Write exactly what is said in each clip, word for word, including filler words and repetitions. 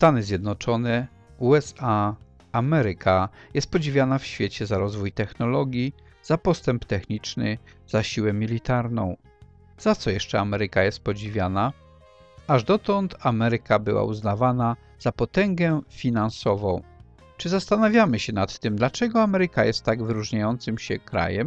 Stany Zjednoczone, U S A, Ameryka jest podziwiana w świecie za rozwój technologii, za postęp techniczny, za siłę militarną. Za co jeszcze Ameryka jest podziwiana? Aż dotąd Ameryka była uznawana za potęgę finansową. Czy zastanawiamy się nad tym, dlaczego Ameryka jest tak wyróżniającym się krajem?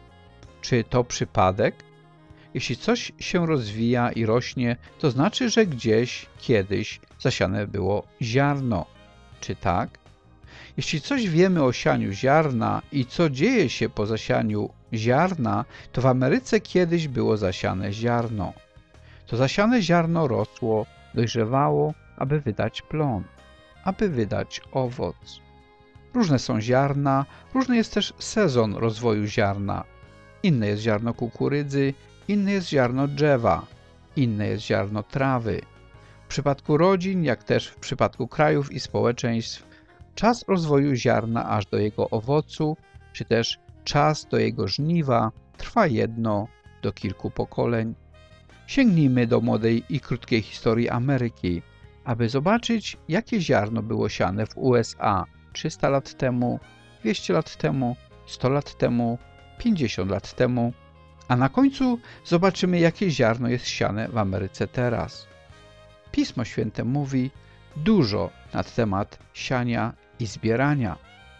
Czy to przypadek? Jeśli coś się rozwija i rośnie, to znaczy, że gdzieś, kiedyś zasiane było ziarno. Czy tak? Jeśli coś wiemy o sianiu ziarna i co dzieje się po zasianiu ziarna, to w Ameryce kiedyś było zasiane ziarno. To zasiane ziarno rosło, dojrzewało, aby wydać plon, aby wydać owoc. Różne są ziarna, różny jest też sezon rozwoju ziarna. Inne jest ziarno kukurydzy, inne jest ziarno drzewa, inne jest ziarno trawy. W przypadku rodzin, jak też w przypadku krajów i społeczeństw, czas rozwoju ziarna aż do jego owocu, czy też czas do jego żniwa trwa jedno do kilku pokoleń. Sięgnijmy do młodej i krótkiej historii Ameryki, aby zobaczyć, jakie ziarno było siane w U S A trzysta lat temu, dwieście lat temu, sto lat temu, pięćdziesiąt lat temu, a na końcu zobaczymy, jakie ziarno jest siane w Ameryce teraz. Pismo Święte mówi dużo na temat siania i zbierania.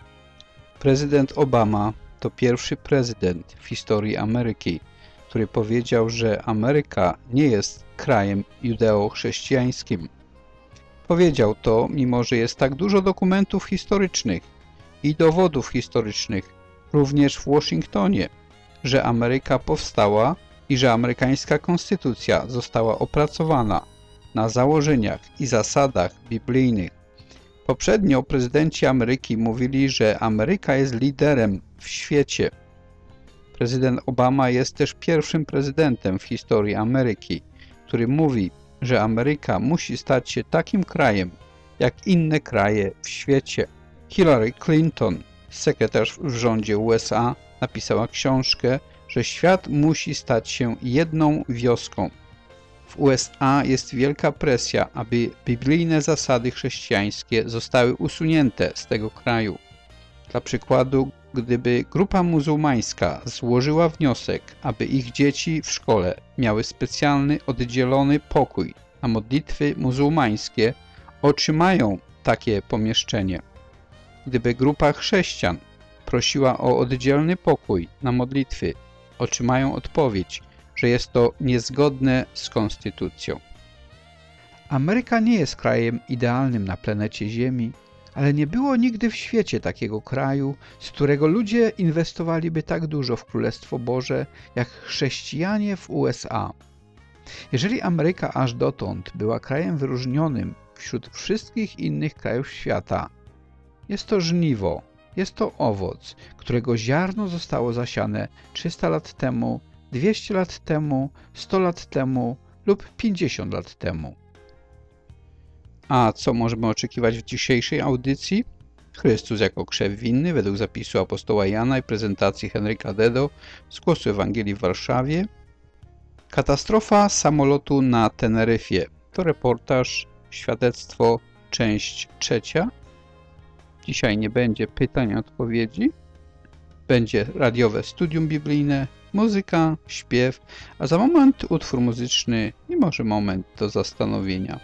Prezydent Obama to pierwszy prezydent w historii Ameryki, który powiedział, że Ameryka nie jest krajem judeo-chrześcijańskim. Powiedział to, mimo że jest tak dużo dokumentów historycznych i dowodów historycznych, również w Waszyngtonie, że Ameryka powstała i że amerykańska konstytucja została opracowana na założeniach i zasadach biblijnych. Poprzednio prezydenci Ameryki mówili, że Ameryka jest liderem w świecie. Prezydent Obama jest też pierwszym prezydentem w historii Ameryki, który mówi, że Ameryka musi stać się takim krajem, jak inne kraje w świecie. Hillary Clinton, sekretarz w rządzie U S A, napisała książkę, że świat musi stać się jedną wioską. W U S A jest wielka presja, aby biblijne zasady chrześcijańskie zostały usunięte z tego kraju. Dla przykładu, gdyby grupa muzułmańska złożyła wniosek, aby ich dzieci w szkole miały specjalny, oddzielony pokój na modlitwy muzułmańskie, otrzymają takie pomieszczenie. Gdyby grupa chrześcijan prosiła o oddzielny pokój na modlitwy, otrzymają odpowiedź, że jest to niezgodne z konstytucją. Ameryka nie jest krajem idealnym na planecie Ziemi, ale nie było nigdy w świecie takiego kraju, z którego ludzie inwestowaliby tak dużo w Królestwo Boże, jak chrześcijanie w U S A. Jeżeli Ameryka aż dotąd była krajem wyróżnionym wśród wszystkich innych krajów świata, jest to żniwo, jest to owoc, którego ziarno zostało zasiane trzysta lat temu, dwieście lat temu, sto lat temu lub pięćdziesiąt lat temu. A co możemy oczekiwać w dzisiejszej audycji? Chrystus jako krzew winny według zapisu apostoła Jana i prezentacji Henryka Dedo z Głosu Ewangelii w Warszawie. Katastrofa samolotu na Teneryfie. To reportaż, świadectwo, część trzecia. Dzisiaj nie będzie pytań i odpowiedzi. Będzie radiowe studium biblijne, muzyka, śpiew, a za moment utwór muzyczny i może moment do zastanowienia.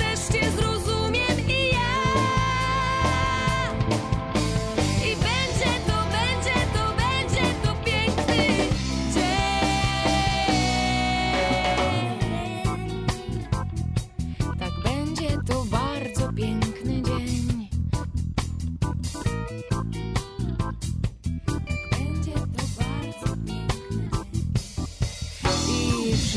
I będzie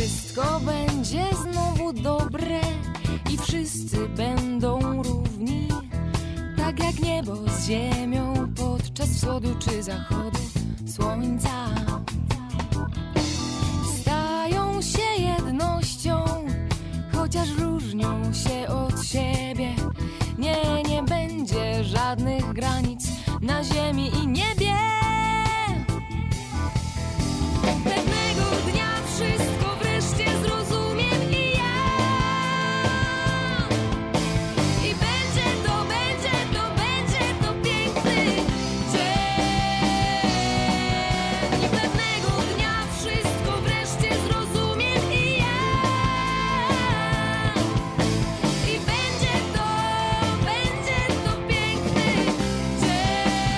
Wszystko będzie znowu dobre i wszyscy będą równi, tak jak niebo z ziemią podczas wschodu czy zachodu słońca. Stają się jednością, chociaż różnią się od siebie. Nie, nie będzie żadnych granic na ziemi i niebie. Pewnego dnia wszystko wreszcie zrozumiem i ja. I będzie to, będzie to, będzie to piękny dzień. I pewnego dnia wszystko wreszcie zrozumiem i ja. I będzie to, będzie to piękny dzień.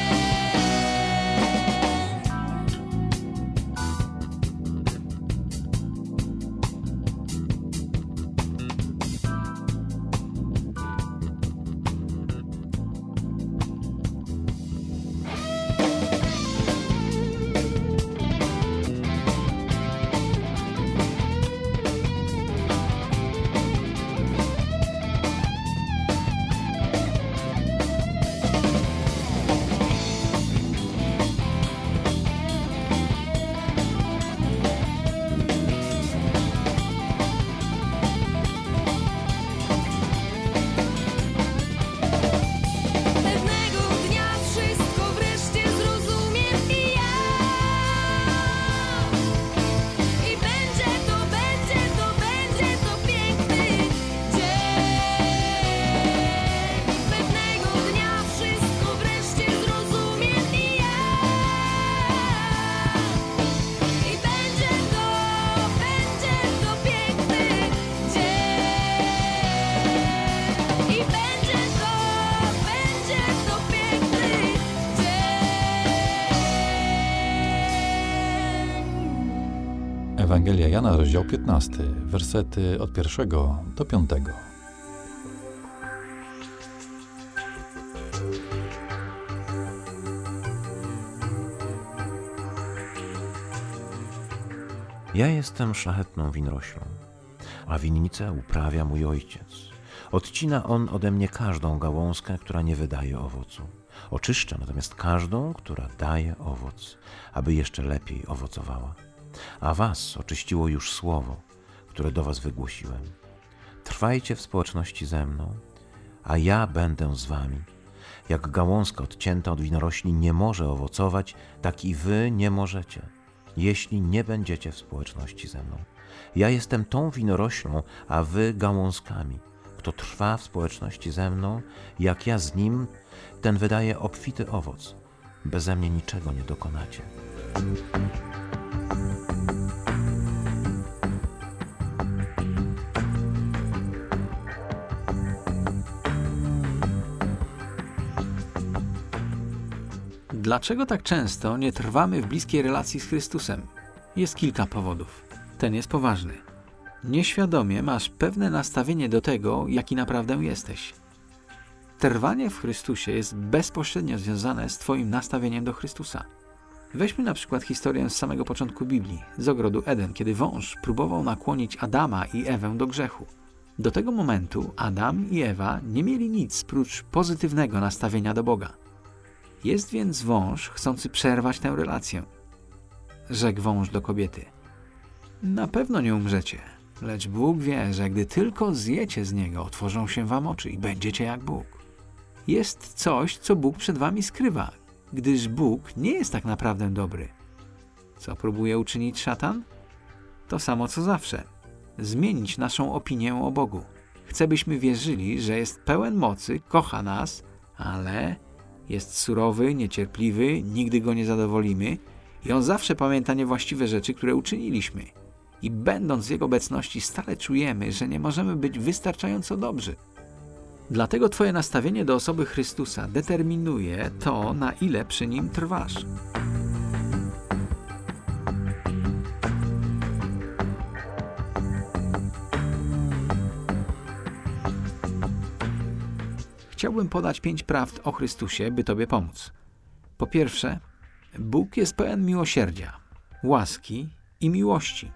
Pewnego dnia wszystko wreszcie zrozumiem i ja. I będzie to, będzie to, będzie to piękny dzień. Pewnego dnia wszystko wreszcie zrozumiem i ja. I będzie to, będzie to piękny dzień. I będzie to, będzie to piękny dzień. Ewangelia Jana, rozdział piętnasty, wersety od pierwszego do piątego. Ja jestem szlachetną winoroślą, a winnicę uprawia mój ojciec. Odcina on ode mnie każdą gałązkę, która nie wydaje owocu. Oczyszcza natomiast każdą, która daje owoc, aby jeszcze lepiej owocowała. A was oczyściło już słowo, które do was wygłosiłem. Trwajcie w społeczności ze mną, a ja będę z wami. Jak gałązka odcięta od winorośli nie może owocować, tak i wy nie możecie, jeśli nie będziecie w społeczności ze mną. Ja jestem tą winoroślą, a wy gałązkami. Kto trwa w społeczności ze mną, jak ja z nim, ten wydaje obfity owoc. Beze mnie niczego nie dokonacie. Dlaczego tak często nie trwamy w bliskiej relacji z Chrystusem? Jest kilka powodów. Ten jest poważny. Nieświadomie masz pewne nastawienie do tego, jaki naprawdę jesteś. Trwanie w Chrystusie jest bezpośrednio związane z twoim nastawieniem do Chrystusa. Weźmy na przykład historię z samego początku Biblii, z ogrodu Eden, kiedy wąż próbował nakłonić Adama i Ewę do grzechu. Do tego momentu Adam i Ewa nie mieli nic prócz pozytywnego nastawienia do Boga. Jest więc wąż chcący przerwać tę relację. Rzekł wąż do kobiety: na pewno nie umrzecie, lecz Bóg wie, że gdy tylko zjecie z niego, otworzą się wam oczy i będziecie jak Bóg. Jest coś, co Bóg przed wami skrywa, gdyż Bóg nie jest tak naprawdę dobry. Co próbuje uczynić szatan? To samo co zawsze. Zmienić naszą opinię o Bogu. Chce, byśmy wierzyli, że jest pełen mocy, kocha nas, ale jest surowy, niecierpliwy, nigdy go nie zadowolimy i on zawsze pamięta niewłaściwe rzeczy, które uczyniliśmy. I będąc w jego obecności stale czujemy, że nie możemy być wystarczająco dobrzy. Dlatego twoje nastawienie do osoby Chrystusa determinuje to, na ile przy nim trwasz. Chciałbym podać pięć prawd o Chrystusie, by tobie pomóc. Po pierwsze, Bóg jest pełen miłosierdzia, łaski i miłości.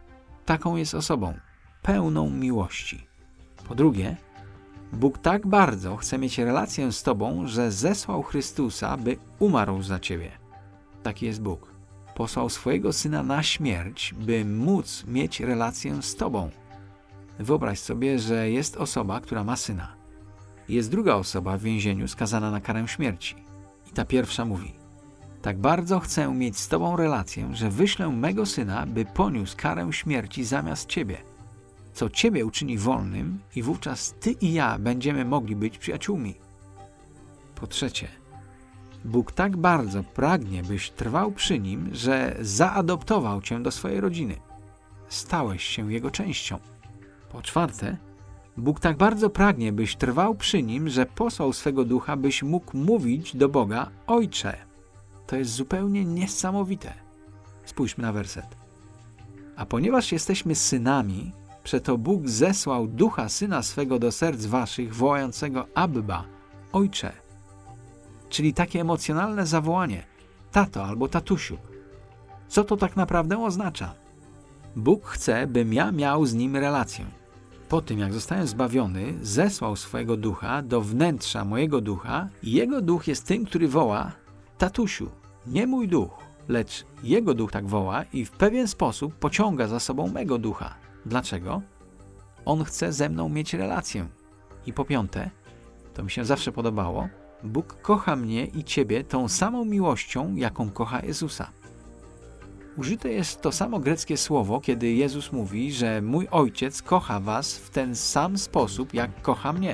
taką jest osobą, pełną miłości. Po drugie, Bóg tak bardzo chce mieć relację z tobą, że zesłał Chrystusa, by umarł za ciebie. Taki jest Bóg. Posłał swojego Syna na śmierć, by móc mieć relację z tobą. Wyobraź sobie, że jest osoba, która ma syna. Jest druga osoba w więzieniu skazana na karę śmierci. I ta pierwsza mówi: tak bardzo chcę mieć z tobą relację, że wyślę mego syna, by poniósł karę śmierci zamiast ciebie. Co ciebie uczyni wolnym i wówczas ty i ja będziemy mogli być przyjaciółmi. Po trzecie, Bóg tak bardzo pragnie, byś trwał przy Nim, że zaadoptował cię do swojej rodziny. Stałeś się Jego częścią. Po czwarte, Bóg tak bardzo pragnie, byś trwał przy Nim, że posłał swego Ducha, byś mógł mówić do Boga: Ojcze. To jest zupełnie niesamowite. Spójrzmy na werset. A ponieważ jesteśmy synami, przeto Bóg zesłał Ducha Syna swego do serc waszych, wołającego Abba, Ojcze. Czyli takie emocjonalne zawołanie: tato albo tatusiu. Co to tak naprawdę oznacza? Bóg chce, bym ja miał z Nim relację. Po tym, jak zostałem zbawiony, zesłał swojego Ducha do wnętrza mojego ducha i Jego Duch jest tym, który woła: tatusiu. Nie mój duch, lecz Jego Duch tak woła i w pewien sposób pociąga za sobą mego ducha. Dlaczego? On chce ze mną mieć relację. I po piąte, to mi się zawsze podobało, Bóg kocha mnie i ciebie tą samą miłością, jaką kocha Jezusa. Użyte jest to samo greckie słowo, kiedy Jezus mówi, że mój Ojciec kocha was w ten sam sposób, jak kocha mnie.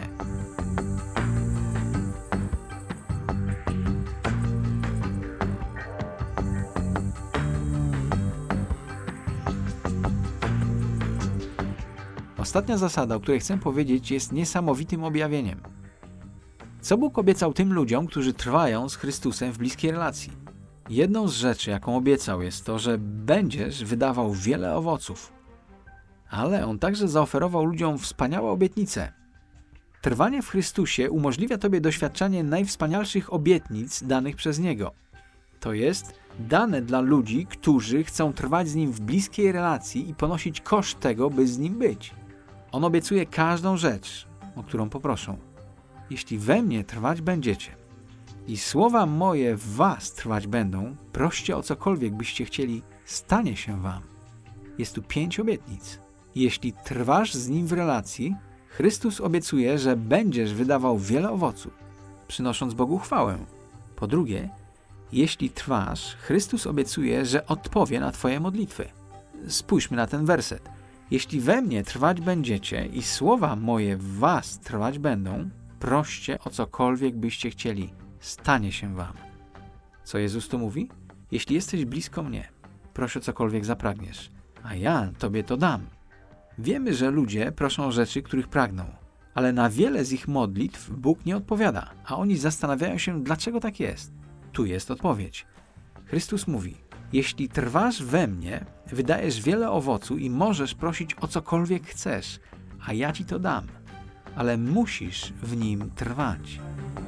Ostatnia zasada, o której chcę powiedzieć, jest niesamowitym objawieniem. Co Bóg obiecał tym ludziom, którzy trwają z Chrystusem w bliskiej relacji? Jedną z rzeczy, jaką obiecał, jest to, że będziesz wydawał wiele owoców. Ale On także zaoferował ludziom wspaniałe obietnice. Trwanie w Chrystusie umożliwia tobie doświadczanie najwspanialszych obietnic danych przez Niego. To jest dane dla ludzi, którzy chcą trwać z Nim w bliskiej relacji i ponosić koszt tego, by z Nim być. On obiecuje każdą rzecz, o którą poproszą. Jeśli we mnie trwać będziecie i słowa moje w was trwać będą, proście o cokolwiek byście chcieli, stanie się wam. Jest tu pięć obietnic. Jeśli trwasz z Nim w relacji, Chrystus obiecuje, że będziesz wydawał wiele owoców, przynosząc Bogu chwałę. Po drugie, jeśli trwasz, Chrystus obiecuje, że odpowie na twoje modlitwy. Spójrzmy na ten werset. Jeśli we mnie trwać będziecie i słowa moje w was trwać będą, proście o cokolwiek byście chcieli, stanie się wam. Co Jezus tu mówi? Jeśli jesteś blisko mnie, proś o cokolwiek zapragniesz, a ja tobie to dam. Wiemy, że ludzie proszą rzeczy, których pragną, ale na wiele z ich modlitw Bóg nie odpowiada, a oni zastanawiają się, dlaczego tak jest. Tu jest odpowiedź. Chrystus mówi: jeśli trwasz we mnie, wydajesz wiele owocu i możesz prosić o cokolwiek chcesz, a ja ci to dam, ale musisz w Nim trwać.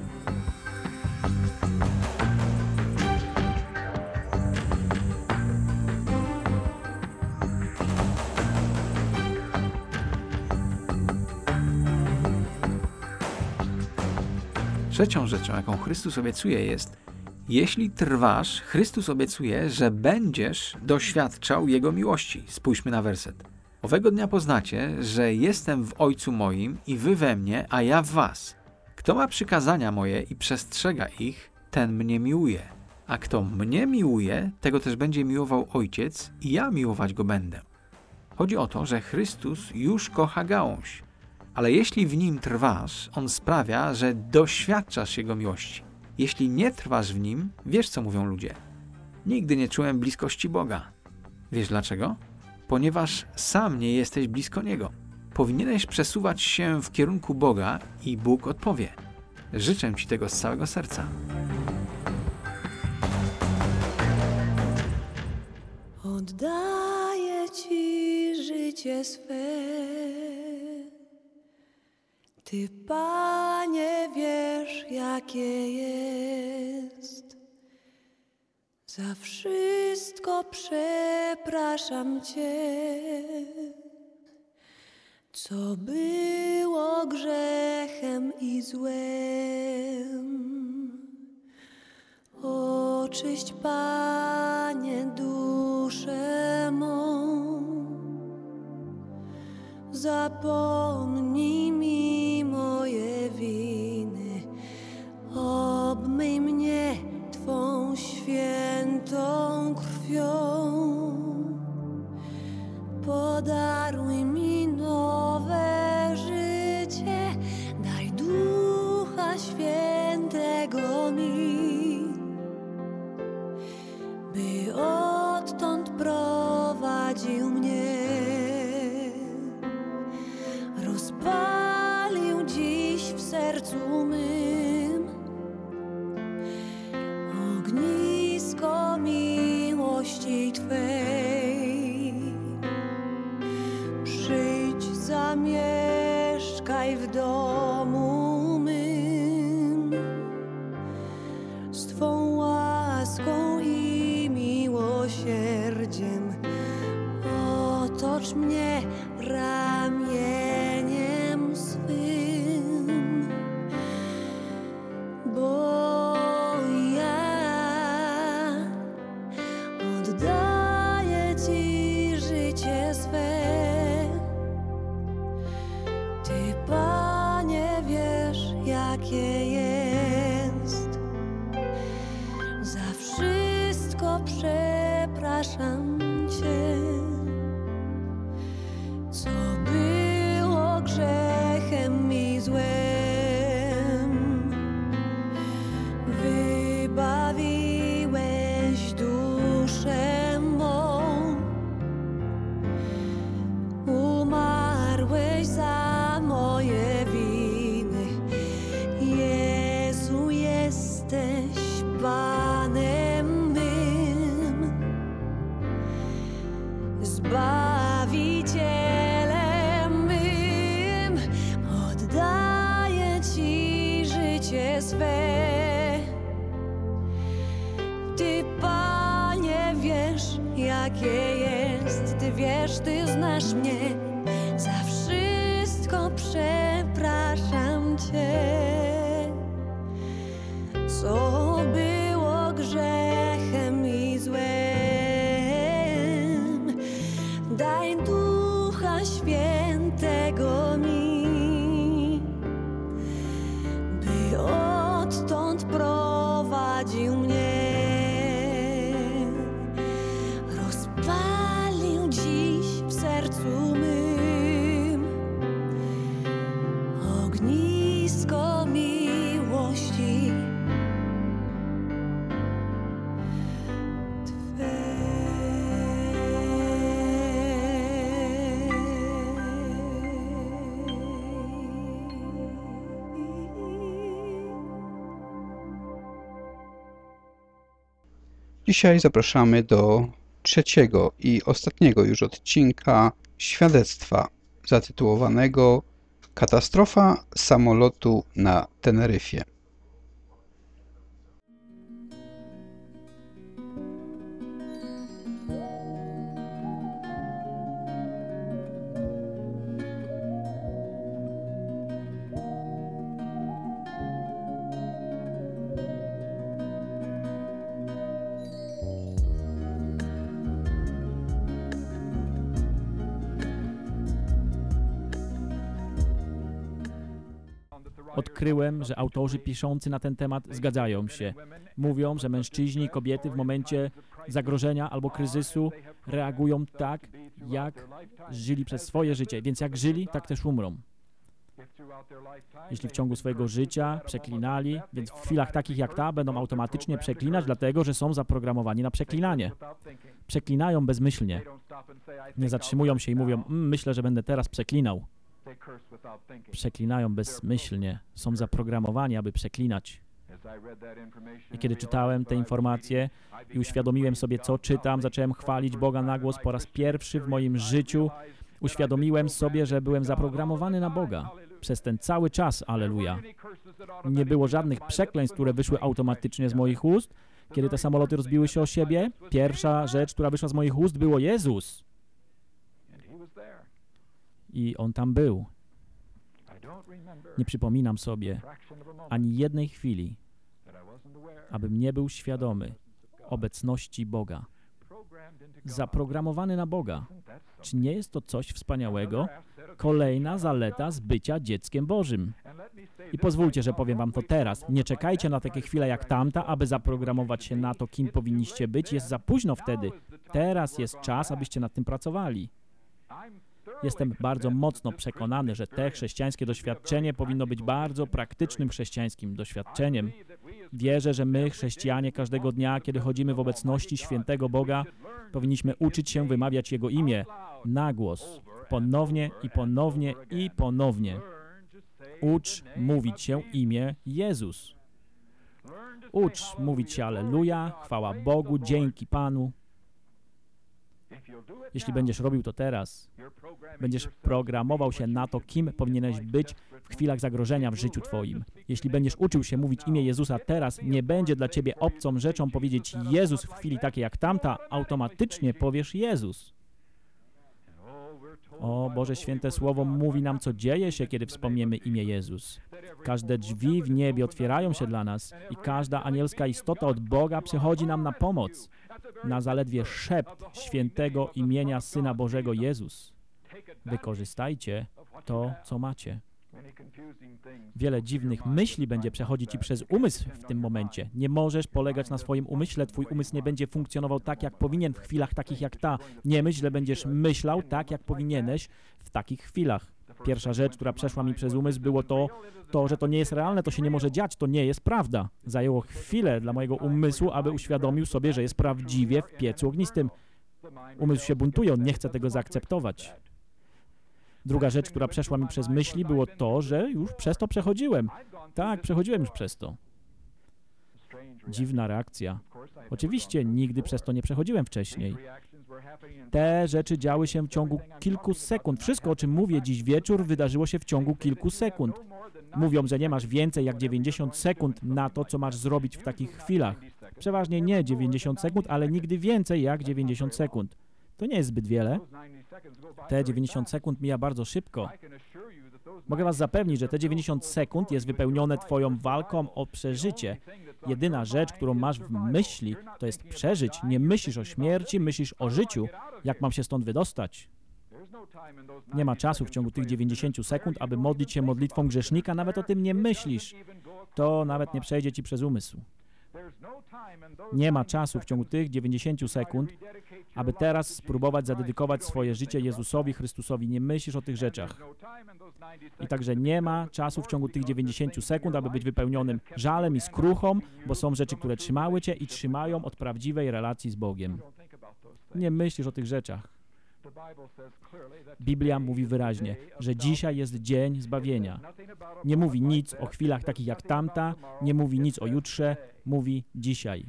Trzecią rzeczą, jaką Chrystus obiecuje, jest: jeśli trwasz, Chrystus obiecuje, że będziesz doświadczał Jego miłości. Spójrzmy na werset. Owego dnia poznacie, że jestem w Ojcu moim i wy we mnie, a ja w was. Kto ma przykazania moje i przestrzega ich, ten mnie miłuje. A kto mnie miłuje, tego też będzie miłował Ojciec i ja miłować go będę. Chodzi o to, że Chrystus już kocha gałąź. Ale jeśli w Nim trwasz, On sprawia, że doświadczasz Jego miłości. Jeśli nie trwasz w Nim, wiesz, co mówią ludzie. Nigdy nie czułem bliskości Boga. Wiesz dlaczego? Ponieważ sam nie jesteś blisko Niego. Powinieneś przesuwać się w kierunku Boga i Bóg odpowie. Życzę Ci tego z całego serca. Oddaję Ci życie swe. Ty, Panie, wiesz, jakie jest. Za wszystko przepraszam Cię, co było grzechem i złem. Oczyść, Panie, duszę mą, zapomnij mi moje winy, obmyj mnie Twą świętą krwią. Podaruj mi nowe życie, daj Ducha Świętego mi, by odtąd prowadził mnie, rozpalił dziś w sercu mym ognisko miłości Twej. Przyjdź, zamieszkaj w domu mym, z Twą łaską i miłosierdziem otocz mnie ramieniem swym, bo ja oddaję Ci życie swe. Ty, Panie, wiesz, jakie jest. Za wszystko przepraszam Cię, co było grzechem i złem. Wybawiłeś duszę mą, umarłeś za moje winy. Jezu, jesteś Panem mym, Zbawicielem mym. Oddaję Ci życie swe. Ty, Panie, wiesz, jakie jest. Ty wiesz, Ty znasz mnie. Za wszystko przepraszam Cię, co było grzechem i złem. Daj Ducha Świętego mi, by odtąd prowadził mnie, rozpalił dziś w sercu mym ognisko miłości Dzisiaj zapraszamy do trzeciego i ostatniego już odcinka świadectwa zatytułowanego Katastrofa samolotu na Teneryfie. Odkryłem, że autorzy piszący na ten temat zgadzają się. Mówią, że mężczyźni i kobiety w momencie zagrożenia albo kryzysu reagują tak, jak żyli przez swoje życie. Więc jak żyli, tak też umrą. Jeśli w ciągu swojego życia przeklinali, więc w chwilach takich jak ta będą automatycznie przeklinać, dlatego że są zaprogramowani na przeklinanie. Przeklinają bezmyślnie. Nie zatrzymują się i mówią, mmm, myślę, że będę teraz przeklinał. Przeklinają bezmyślnie. Są zaprogramowani, aby przeklinać. I kiedy czytałem te informacje i uświadomiłem sobie, co czytam, zacząłem chwalić Boga na głos po raz pierwszy w moim życiu. Uświadomiłem sobie, że byłem zaprogramowany na Boga. Przez ten cały czas, alleluja. Nie było żadnych przekleństw, które wyszły automatycznie z moich ust. Kiedy te samoloty rozbiły się o siebie, pierwsza rzecz, która wyszła z moich ust, było Jezus. I On tam był. Nie przypominam sobie ani jednej chwili, abym nie był świadomy obecności Boga. Zaprogramowany na Boga. Czy nie jest to coś wspaniałego? Kolejna zaleta z bycia dzieckiem Bożym. I pozwólcie, że powiem wam to teraz. Nie czekajcie na takie chwile jak tamta, aby zaprogramować się na to, kim powinniście być. Jest za późno wtedy. Teraz jest czas, abyście nad tym pracowali. Jestem bardzo mocno przekonany, że te chrześcijańskie doświadczenie powinno być bardzo praktycznym chrześcijańskim doświadczeniem. Wierzę, że my, chrześcijanie, każdego dnia, kiedy chodzimy w obecności świętego Boga, powinniśmy uczyć się wymawiać Jego imię na głos, ponownie i ponownie i ponownie. Ucz mówić się imię Jezus. Ucz mówić się Alleluja, chwała Bogu, dzięki Panu. Jeśli będziesz robił to teraz, będziesz programował się na to, kim powinieneś być w chwilach zagrożenia w życiu Twoim. Jeśli będziesz uczył się mówić imię Jezusa teraz, nie będzie dla Ciebie obcą rzeczą powiedzieć Jezus w chwili takiej jak tamta, automatycznie powiesz Jezus. O Boże Święte Słowo mówi nam, co dzieje się, kiedy wspomniemy imię Jezus. Każde drzwi w niebie otwierają się dla nas i każda anielska istota od Boga przychodzi nam na pomoc. Na zaledwie szept świętego imienia Syna Bożego Jezus. Wykorzystajcie to, co macie. Wiele dziwnych myśli będzie przechodzić Ci przez umysł w tym momencie. Nie możesz polegać na swoim umyśle. Twój umysł nie będzie funkcjonował tak, jak powinien w chwilach takich jak ta. Nie myśl, że będziesz myślał tak, jak powinieneś w takich chwilach. Pierwsza rzecz, która przeszła mi przez umysł, było to, to, że to nie jest realne, to się nie może dziać, to nie jest prawda. Zajęło chwilę dla mojego umysłu, aby uświadomił sobie, że jest prawdziwie w piecu ognistym. Umysł się buntuje, on nie chce tego zaakceptować. Druga rzecz, która przeszła mi przez myśli, było to, że już przez to przechodziłem. Tak, przechodziłem już przez to. Dziwna reakcja. Oczywiście nigdy przez to nie przechodziłem wcześniej. Te rzeczy działy się w ciągu kilku sekund. Wszystko, o czym mówię dziś wieczór, wydarzyło się w ciągu kilku sekund. Mówią, że nie masz więcej jak dziewięćdziesiąt sekund na to, co masz zrobić w takich chwilach. Przeważnie nie dziewięćdziesiąt sekund, ale nigdy więcej jak dziewięćdziesiąt sekund. To nie jest zbyt wiele. Te dziewięćdziesiąt sekund mija bardzo szybko. Mogę was zapewnić, że te dziewięćdziesiąt sekund jest wypełnione twoją walką o przeżycie. Jedyna rzecz, którą masz w myśli, to jest przeżyć. Nie myślisz o śmierci, myślisz o życiu. Jak mam się stąd wydostać? Nie ma czasu w ciągu tych dziewięćdziesięciu sekund, aby modlić się modlitwą grzesznika. Nawet o tym nie myślisz. To nawet nie przejdzie ci przez umysł. Nie ma czasu w ciągu tych dziewięćdziesięciu sekund, aby teraz spróbować zadedykować swoje życie Jezusowi Chrystusowi. Nie myślisz o tych rzeczach. I także nie ma czasu w ciągu tych dziewięćdziesięciu sekund, aby być wypełnionym żalem i skruchą, bo są rzeczy, które trzymały cię i trzymają od prawdziwej relacji z Bogiem. Nie myślisz o tych rzeczach. Biblia mówi wyraźnie, że dzisiaj jest dzień zbawienia. Nie mówi nic o chwilach takich jak tamta, nie mówi nic o jutrze, mówi dzisiaj.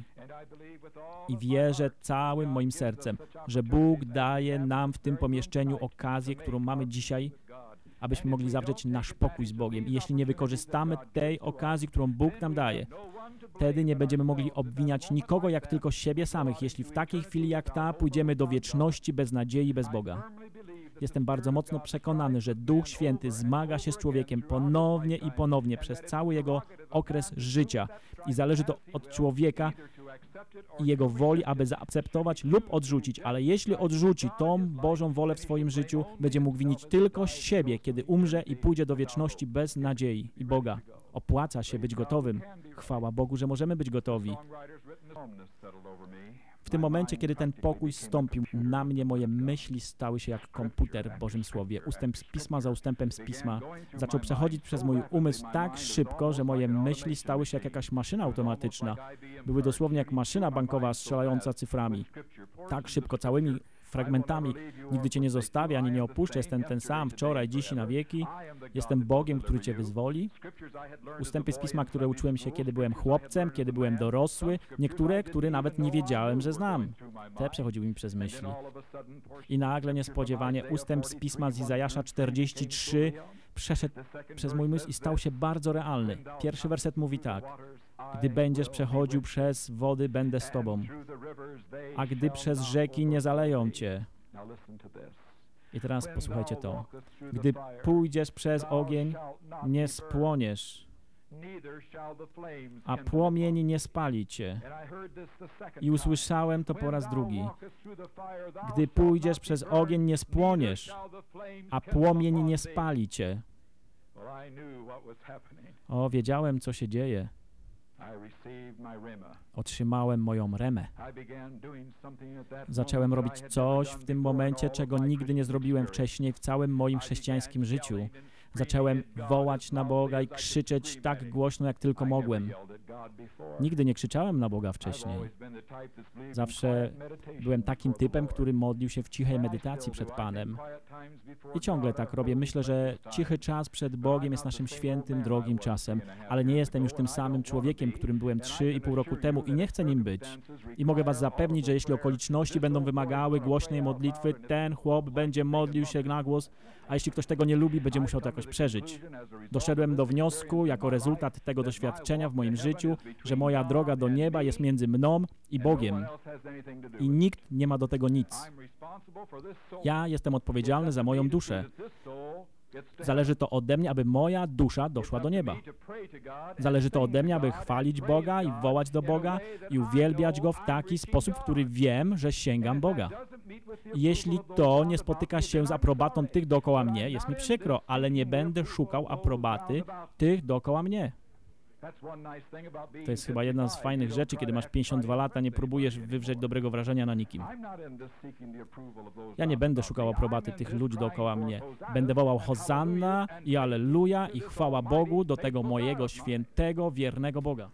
I wierzę całym moim sercem, że Bóg daje nam w tym pomieszczeniu okazję, którą mamy dzisiaj, abyśmy mogli zawrzeć nasz pokój z Bogiem. I jeśli nie wykorzystamy tej okazji, którą Bóg nam daje, wtedy nie będziemy mogli obwiniać nikogo, jak tylko siebie samych, jeśli w takiej chwili jak ta pójdziemy do wieczności bez nadziei, bez Boga. Jestem bardzo mocno przekonany, że Duch Święty zmaga się z człowiekiem ponownie i ponownie przez cały jego okres życia i zależy to od człowieka i jego woli, aby zaakceptować lub odrzucić, ale jeśli odrzuci tą Bożą wolę w swoim życiu, będzie mógł winić tylko siebie, kiedy umrze i pójdzie do wieczności bez nadziei i Boga. Opłaca się być gotowym. Chwała Bogu, że możemy być gotowi. W tym momencie, kiedy ten pokój zstąpił na mnie, moje myśli stały się jak komputer w Bożym Słowie. Ustęp z Pisma za ustępem z Pisma zaczął przechodzić przez mój umysł tak szybko, że moje myśli stały się jak jakaś maszyna automatyczna. Były dosłownie jak maszyna bankowa strzelająca cyframi. Tak szybko, całymi fragmentami. Nigdy Cię nie zostawię, ani nie opuszczę. Jestem ten sam wczoraj, dziś i na wieki. Jestem Bogiem, który Cię wyzwoli. Ustępy z Pisma, które uczyłem się, kiedy byłem chłopcem, kiedy byłem dorosły. Niektóre, które nawet nie wiedziałem, że znam. Te przechodziły mi przez myśli. I nagle niespodziewanie ustęp z Pisma z Izajasza czterdzieści trzy przeszedł przez mój umysł i stał się bardzo realny. Pierwszy werset mówi tak. Gdy będziesz przechodził przez wody, będę z tobą, a gdy przez rzeki nie zaleją cię. I teraz posłuchajcie to. Gdy pójdziesz przez ogień, nie spłoniesz, a płomień nie spali cię. I usłyszałem to po raz drugi. Gdy pójdziesz przez ogień, nie spłoniesz, a płomień nie spali cię. O, wiedziałem, co się dzieje. Otrzymałem moją remę. Zacząłem robić coś w tym momencie, czego nigdy nie zrobiłem wcześniej w całym moim chrześcijańskim życiu. Zacząłem wołać na Boga i krzyczeć tak głośno, jak tylko mogłem. Nigdy nie krzyczałem na Boga wcześniej. Zawsze byłem takim typem, który modlił się w cichej medytacji przed Panem. I ciągle tak robię. Myślę, że cichy czas przed Bogiem jest naszym świętym, drogim czasem, ale nie jestem już tym samym człowiekiem, którym byłem trzy i pół roku temu i nie chcę nim być. I mogę was zapewnić, że jeśli okoliczności będą wymagały głośnej modlitwy, ten chłop będzie modlił się na głos, a jeśli ktoś tego nie lubi, będzie musiał to jakoś przeżyć. Doszedłem do wniosku, jako rezultat tego doświadczenia w moim życiu, że moja droga do nieba jest między mną i Bogiem. I nikt nie ma do tego nic. Ja jestem odpowiedzialny za moją duszę. Zależy to ode mnie, aby moja dusza doszła do nieba. Zależy to ode mnie, aby chwalić Boga i wołać do Boga i uwielbiać Go w taki sposób, w który wiem, że sięgam Boga. I jeśli to nie spotyka się z aprobatą tych dookoła mnie, jest mi przykro, ale nie będę szukał aprobaty tych dookoła mnie. To jest chyba jedna z fajnych rzeczy, kiedy masz pięćdziesiąt dwa lata, nie próbujesz wywrzeć dobrego wrażenia na nikim. Ja nie będę szukał aprobaty tych ludzi dookoła mnie. Będę wołał Hosanna i Alleluja i chwała Bogu do tego mojego świętego, wiernego Boga.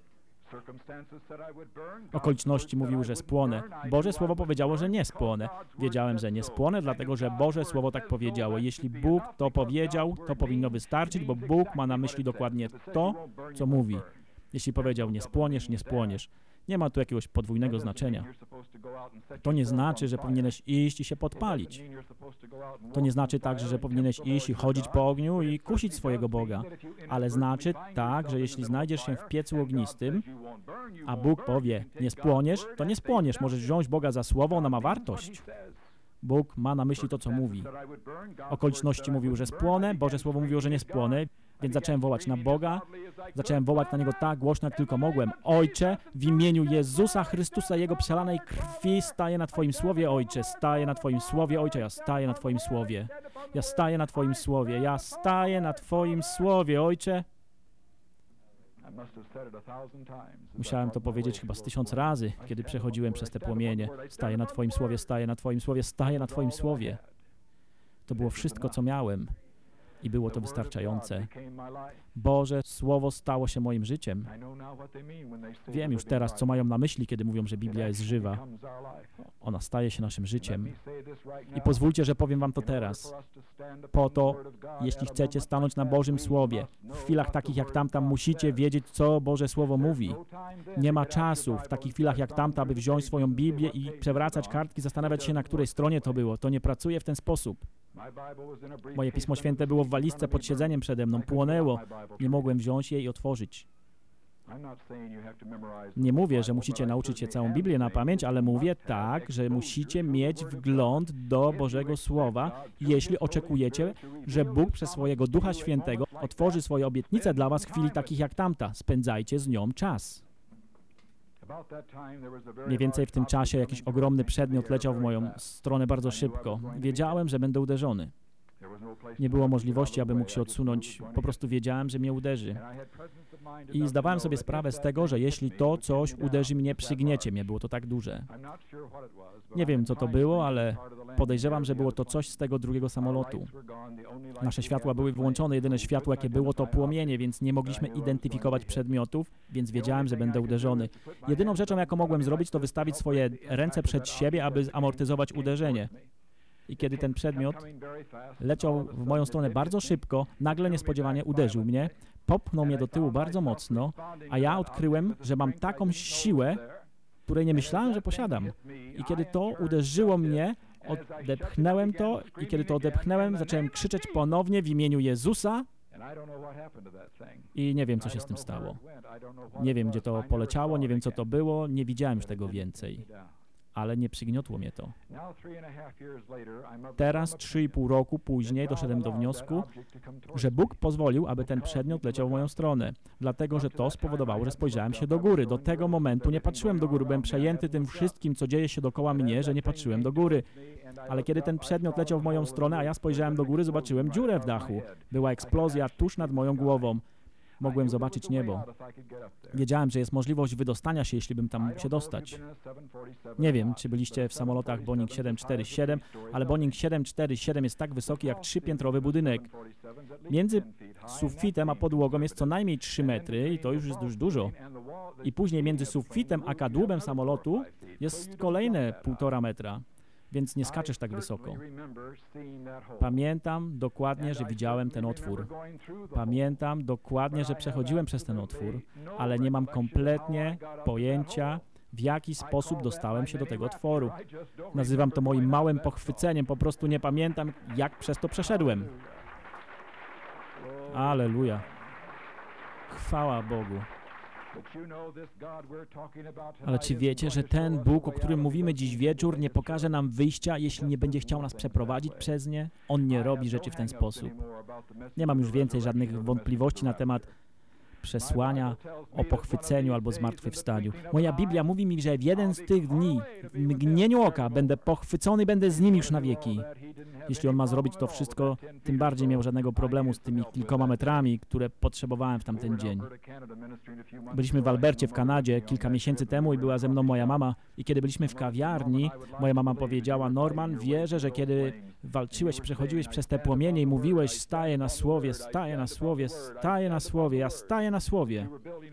Okoliczności mówiły, że spłonę. Boże Słowo powiedziało, że nie spłonę. Wiedziałem, że nie spłonę, dlatego że Boże Słowo tak powiedziało. Jeśli Bóg to powiedział, to powinno wystarczyć, bo Bóg ma na myśli dokładnie to, co mówi. Jeśli powiedział nie spłoniesz, nie spłoniesz. Nie ma tu jakiegoś podwójnego znaczenia. To nie znaczy, że powinieneś iść i się podpalić. To nie znaczy także, że powinieneś iść i chodzić po ogniu i kusić swojego Boga. Ale znaczy tak, że jeśli znajdziesz się w piecu ognistym, a Bóg powie, nie spłoniesz, to nie spłoniesz. Możesz wziąć Boga za słowo, ona ma wartość. Bóg ma na myśli to, co mówi. Okoliczności mówiły, że spłonę, Boże Słowo mówiło, że nie spłonę, więc zacząłem wołać na Boga, zacząłem wołać na Niego tak głośno, jak tylko mogłem. Ojcze, w imieniu Jezusa Chrystusa, Jego przelanej krwi staję na Twoim Słowie, Ojcze, staję na Twoim Słowie, Ojcze, ja staję na Twoim Słowie. Ja staję na Twoim Słowie, ja staję na Twoim Słowie, Ojcze. Musiałem to powiedzieć chyba z tysiąc razy, kiedy przechodziłem przez te płomienie. Staję na Twoim Słowie, staję na Twoim Słowie, staję na Twoim Słowie. To było wszystko, co miałem. I było to wystarczające. Boże Słowo stało się moim życiem. Wiem już teraz, co mają na myśli, kiedy mówią, że Biblia jest żywa. Ona staje się naszym życiem. I pozwólcie, że powiem wam to teraz. Po to, jeśli chcecie stanąć na Bożym Słowie, w chwilach takich jak tamta, musicie wiedzieć, co Boże Słowo mówi. Nie ma czasu w takich chwilach jak tamta, aby wziąć swoją Biblię i przewracać kartki, zastanawiać się, na której stronie to było. To nie pracuje w ten sposób. Moje Pismo Święte było w walizce pod siedzeniem przede mną, płonęło. Nie mogłem wziąć jej i otworzyć. Nie mówię, że musicie nauczyć się całą Biblię na pamięć, ale mówię tak, że musicie mieć wgląd do Bożego Słowa, jeśli oczekujecie, że Bóg przez swojego Ducha Świętego otworzy swoje obietnice dla was w chwili takich jak tamta. Spędzajcie z nią czas. Mniej więcej w tym czasie jakiś ogromny przedmiot leciał w moją stronę bardzo szybko. Wiedziałem, że będę uderzony. Nie było możliwości, aby mógł się odsunąć. Po prostu wiedziałem, że mnie uderzy. I zdawałem sobie sprawę z tego, że jeśli to coś uderzy mnie, przygniecie mnie. Było to tak duże. Nie wiem, co to było, ale podejrzewam, że było to coś z tego drugiego samolotu. Nasze światła były wyłączone. Jedyne światło, jakie było, to płomienie, więc nie mogliśmy identyfikować przedmiotów, więc wiedziałem, że będę uderzony. Jedyną rzeczą, jaką mogłem zrobić, to wystawić swoje ręce przed siebie, aby zamortyzować uderzenie. I kiedy ten przedmiot leciał w moją stronę bardzo szybko, nagle niespodziewanie uderzył mnie, popchnął mnie do tyłu bardzo mocno, a ja odkryłem, że mam taką siłę, której nie myślałem, że posiadam. I kiedy to uderzyło mnie, odepchnąłem to i kiedy to odepchnąłem, zacząłem krzyczeć ponownie w imieniu Jezusa I nie wiem, co się z tym stało. Nie wiem, gdzie to poleciało, nie wiem, co to było, nie widziałem już tego więcej. Ale nie przygniotło mnie to. Teraz, trzy i pół roku później, doszedłem do wniosku, że Bóg pozwolił, aby ten przedmiot leciał w moją stronę, dlatego, że to spowodowało, że spojrzałem się do góry. Do tego momentu nie patrzyłem do góry, byłem przejęty tym wszystkim, co dzieje się dookoła mnie, że nie patrzyłem do góry. Ale kiedy ten przedmiot leciał w moją stronę, a ja spojrzałem do góry, zobaczyłem dziurę w dachu. Była eksplozja tuż nad moją głową. Mogłem zobaczyć niebo. Wiedziałem, że jest możliwość wydostania się, jeśli bym tam mógł się dostać. Nie wiem, czy byliście w samolotach Boeing siedem cztery siedem, ale Boeing siedem cztery siedem jest tak wysoki jak trzypiętrowy budynek. Między sufitem a podłogą jest co najmniej trzy metry i to już jest dość dużo. I później między sufitem a kadłubem samolotu jest kolejne półtora metra. Więc nie skaczesz tak wysoko. Pamiętam dokładnie, że widziałem ten otwór. Pamiętam dokładnie, że przechodziłem przez ten otwór, ale nie mam kompletnie pojęcia, w jaki sposób dostałem się do tego otworu. Nazywam to moim małym pochwyceniem, po prostu nie pamiętam, jak przez to przeszedłem. Alleluja. Chwała Bogu. Ale czy wiecie, że ten Bóg, o którym mówimy dziś wieczór, nie pokaże nam wyjścia, jeśli nie będzie chciał nas przeprowadzić przez nie? On nie robi rzeczy w ten sposób. Nie mam już więcej żadnych wątpliwości na temat przesłania o pochwyceniu albo zmartwychwstaniu. Moja Biblia mówi mi, że w jeden z tych dni, w mgnieniu oka, będę pochwycony i będę z nim już na wieki. Jeśli on ma zrobić to wszystko, tym bardziej miał żadnego problemu z tymi kilkoma metrami, które potrzebowałem w tamten dzień. Byliśmy w Albercie w Kanadzie kilka miesięcy temu i była ze mną moja mama i kiedy byliśmy w kawiarni, moja mama powiedziała: Norman, wierzę, że kiedy walczyłeś, przechodziłeś przez te płomienie i mówiłeś: staję na słowie, staję na słowie, staję na słowie, ja staję na słowie,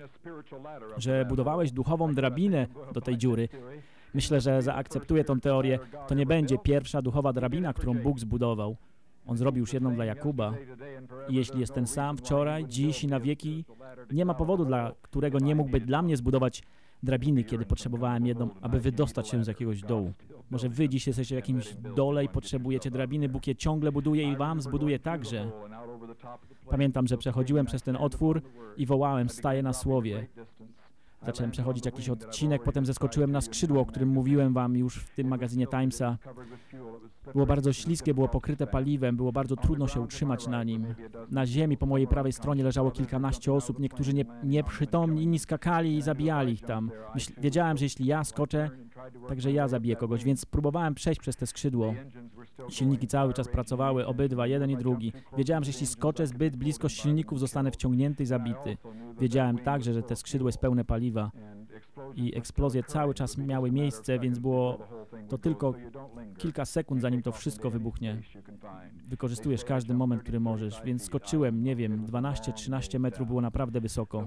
że budowałeś duchową drabinę do tej dziury. Myślę, że zaakceptuję tą teorię. To nie będzie pierwsza duchowa drabina, którą Bóg zbudował. On zrobił już jedną dla Jakuba. I jeśli jest ten sam wczoraj, dziś i na wieki, nie ma powodu, dla którego nie mógłby dla mnie zbudować drabiny, kiedy potrzebowałem jedną, aby wydostać się z jakiegoś dołu. Może wy dziś jesteście w jakimś dole i potrzebujecie drabiny, Bóg je ciągle buduje i wam zbuduje także. Pamiętam, że przechodziłem przez ten otwór i wołałem: staję na słowie. Zacząłem przechodzić jakiś odcinek, potem zeskoczyłem na skrzydło, o którym mówiłem wam już w tym magazynie Timesa. Było bardzo śliskie, było pokryte paliwem, było bardzo trudno się utrzymać na nim. Na ziemi po mojej prawej stronie leżało kilkanaście osób, niektórzy nie, nieprzytomni, inni skakali i zabijali ich tam. Myśl, wiedziałem, że jeśli ja skoczę, także ja zabiję kogoś, więc próbowałem przejść przez te skrzydło. Silniki cały czas pracowały, obydwa, jeden i drugi. Wiedziałem, że jeśli skoczę zbyt blisko silników, zostanę wciągnięty i zabity. Wiedziałem także, że te skrzydło jest pełne paliwa i eksplozje cały czas miały miejsce, więc było to tylko kilka sekund, zanim to wszystko wybuchnie. Wykorzystujesz każdy moment, który możesz, więc skoczyłem, nie wiem, dwanaście trzynaście metrów, było naprawdę wysoko.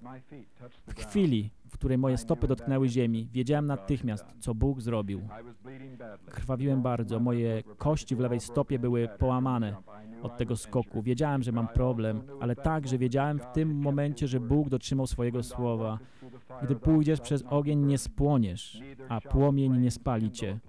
W chwili, w której moje stopy dotknęły ziemi, wiedziałem natychmiast, co Bóg zrobił. Krwawiłem bardzo, moje kości w lewej stopie były połamane od tego skoku. Wiedziałem, że mam problem, ale także wiedziałem w tym momencie, że Bóg dotrzymał swojego słowa. Gdy pójdziesz przez ogień, nie spłoniesz, a płomień nie spali cię.